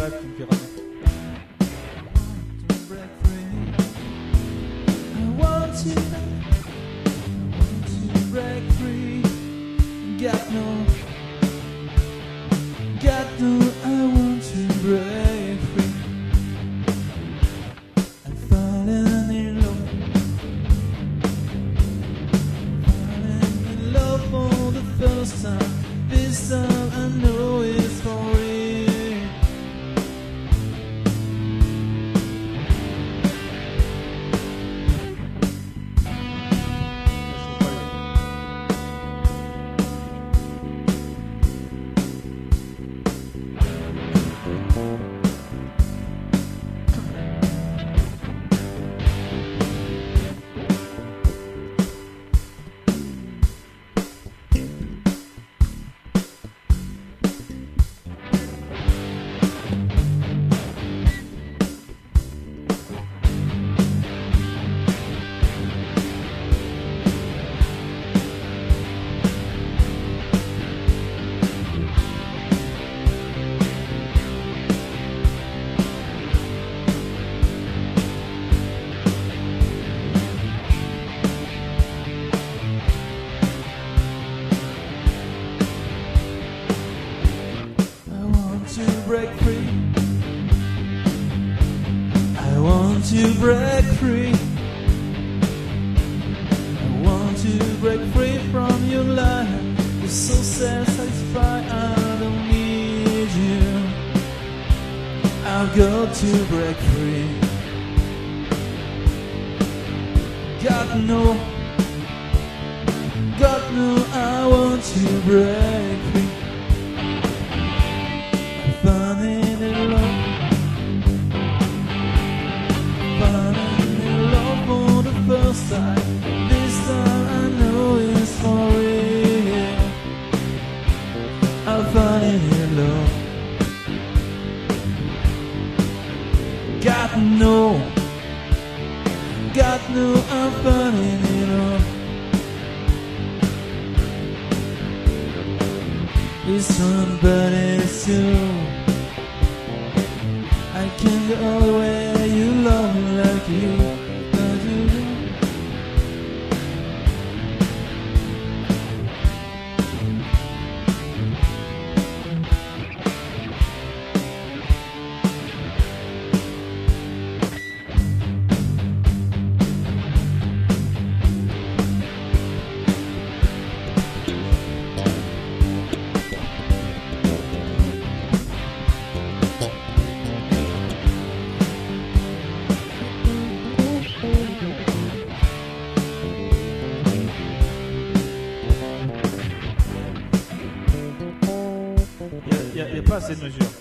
Pipe qui me fait ramener. This time I know it's for real. Break free. I want to break free. I want to break free from your life. You're so satisfied, I don't need you. I've got to break free. God no, I want to break free. Falling in love for the first time. This time I know it's for real. I'm falling in love. God no, I'm falling in love. It's somebody soon. I can't go where you love me like you do. Il n'y a pas assez de mesures.